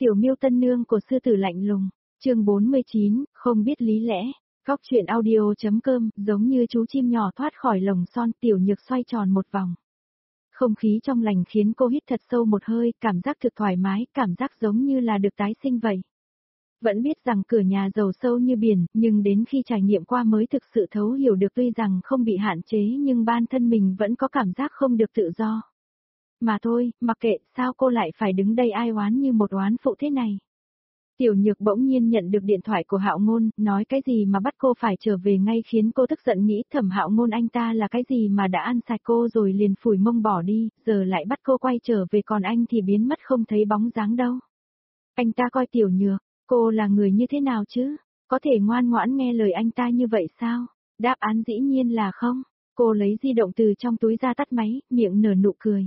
Tiểu Miêu tân nương của sư tử lạnh lùng, chương 49, không biết lý lẽ. Góc truyện audio.com, giống như chú chim nhỏ thoát khỏi lồng son, Tiểu Nhược xoay tròn một vòng. Không khí trong lành khiến cô hít thật sâu một hơi, cảm giác thực thoải mái, cảm giác giống như là được tái sinh vậy. Vẫn biết rằng cửa nhà giàu sâu như biển, nhưng đến khi trải nghiệm qua mới thực sự thấu hiểu được, tuy rằng không bị hạn chế nhưng bản thân mình vẫn có cảm giác không được tự do. Mà thôi, mặc kệ, sao cô lại phải đứng đây ai oán như một oán phụ thế này. Tiểu Nhược bỗng nhiên nhận được điện thoại của Hạo Ngôn, nói cái gì mà bắt cô phải trở về ngay, khiến cô tức giận, nghĩ thầm Hạo Ngôn anh ta là cái gì mà đã ăn sạch cô rồi liền phủi mông bỏ đi, giờ lại bắt cô quay trở về, còn anh thì biến mất không thấy bóng dáng đâu. Anh ta coi Tiểu Nhược, cô là người như thế nào chứ? Có thể ngoan ngoãn nghe lời anh ta như vậy sao? Đáp án dĩ nhiên là không. Cô lấy di động từ trong túi ra, tắt máy, miệng nở nụ cười.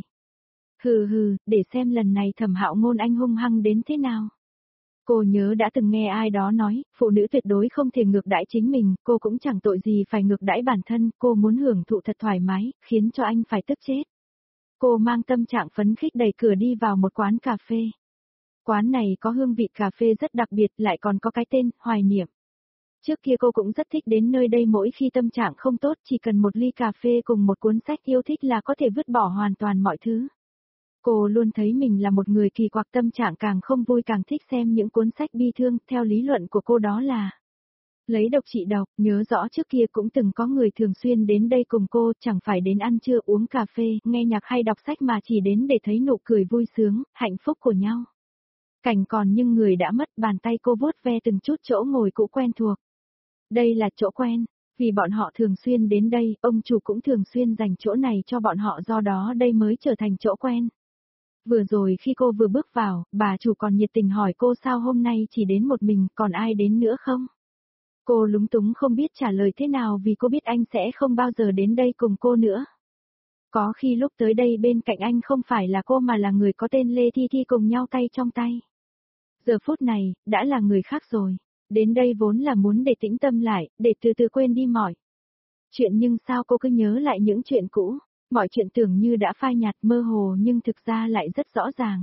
Hừ, để xem lần này Thẩm Hạo Ngôn anh hung hăng đến thế nào. Cô nhớ đã từng nghe ai đó nói, phụ nữ tuyệt đối không thể ngược đãi chính mình, cô cũng chẳng tội gì phải ngược đãi bản thân, cô muốn hưởng thụ thật thoải mái, khiến cho anh phải tức chết. Cô mang tâm trạng phấn khích đẩy cửa đi vào một quán cà phê. Quán này có hương vị cà phê rất đặc biệt, lại còn có cái tên, Hoài Niệm. Trước kia cô cũng rất thích đến nơi đây, mỗi khi tâm trạng không tốt chỉ cần một ly cà phê cùng một cuốn sách yêu thích là có thể vứt bỏ hoàn toàn mọi thứ. Cô luôn thấy mình là một người kỳ quặc, tâm trạng càng không vui càng thích xem những cuốn sách bi thương, theo lý luận của cô đó là lấy độc trị độc. Nhớ rõ trước kia cũng từng có người thường xuyên đến đây cùng cô, chẳng phải đến ăn trưa uống cà phê, nghe nhạc hay đọc sách mà chỉ đến để thấy nụ cười vui sướng, hạnh phúc của nhau. Cảnh còn nhưng người đã mất, bàn tay cô vuốt ve từng chút chỗ ngồi cũ quen thuộc. Đây là chỗ quen, vì bọn họ thường xuyên đến đây, ông chủ cũng thường xuyên dành chỗ này cho bọn họ, do đó đây mới trở thành chỗ quen. Vừa rồi khi cô vừa bước vào, bà chủ còn nhiệt tình hỏi cô sao hôm nay chỉ đến một mình, còn ai đến nữa không? Cô lúng túng không biết trả lời thế nào, vì cô biết anh sẽ không bao giờ đến đây cùng cô nữa. Có khi lúc tới đây bên cạnh anh không phải là cô mà là người có tên Lê Thi Thi cùng nhau tay trong tay. Giờ phút này, đã là người khác rồi. Đến đây vốn là muốn để tĩnh tâm lại, để từ từ quên đi mọi chuyện, nhưng sao cô cứ nhớ lại những chuyện cũ. Mọi chuyện tưởng như đã phai nhạt mơ hồ nhưng thực ra lại rất rõ ràng.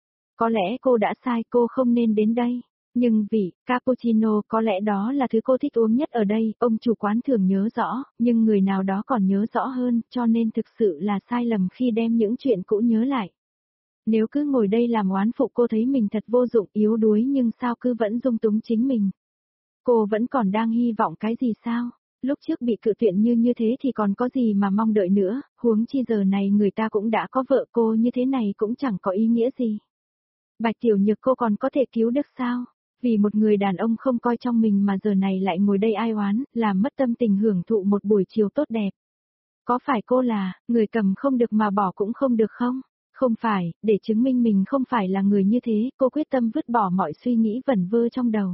Có lẽ cô đã sai, cô không nên đến đây. Nhưng vị cappuccino có lẽ đó là thứ cô thích uống nhất ở đây, ông chủ quán thường nhớ rõ, nhưng người nào đó còn nhớ rõ hơn, cho nên thực sự là sai lầm khi đem những chuyện cũ nhớ lại. Nếu cứ ngồi đây làm oán phụ, cô thấy mình thật vô dụng, yếu đuối, nhưng sao cứ vẫn dung túng chính mình. Cô vẫn còn đang hy vọng cái gì sao? Lúc trước bị cự tuyệt như thế thì còn có gì mà mong đợi nữa, huống chi giờ này người ta cũng đã có vợ, cô như thế này cũng chẳng có ý nghĩa gì. Bạch Tiểu Nhược, cô còn có thể cứu được sao? Vì một người đàn ông không coi trong mình mà giờ này lại ngồi đây ai oán, làm mất tâm tình hưởng thụ một buổi chiều tốt đẹp. Có phải cô là người cầm không được mà bỏ cũng không được không? Không phải, để chứng minh mình không phải là người như thế, cô quyết tâm vứt bỏ mọi suy nghĩ vẩn vơ trong đầu.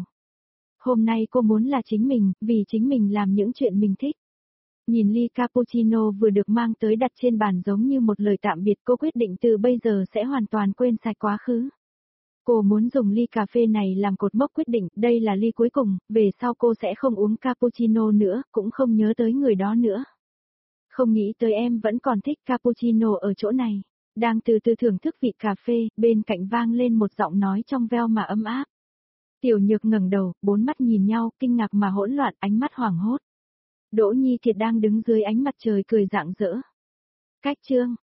Hôm nay cô muốn là chính mình, vì chính mình làm những chuyện mình thích. Nhìn ly cappuccino vừa được mang tới đặt trên bàn giống như một lời tạm biệt, cô quyết định từ bây giờ sẽ hoàn toàn quên sạch quá khứ. Cô muốn dùng ly cà phê này làm cột mốc quyết định, đây là ly cuối cùng, về sau cô sẽ không uống cappuccino nữa, cũng không nhớ tới người đó nữa. Không nghĩ tới em vẫn còn thích cappuccino ở chỗ này. Đang từ từ thưởng thức vị cà phê, bên cạnh vang lên một giọng nói trong veo mà ấm áp. Tiểu Nhược ngẩng đầu, bốn mắt nhìn nhau, kinh ngạc mà hỗn loạn, ánh mắt hoảng hốt. Đỗ Nhi Kiệt đang đứng dưới ánh mặt trời cười rạng rỡ. Cách chương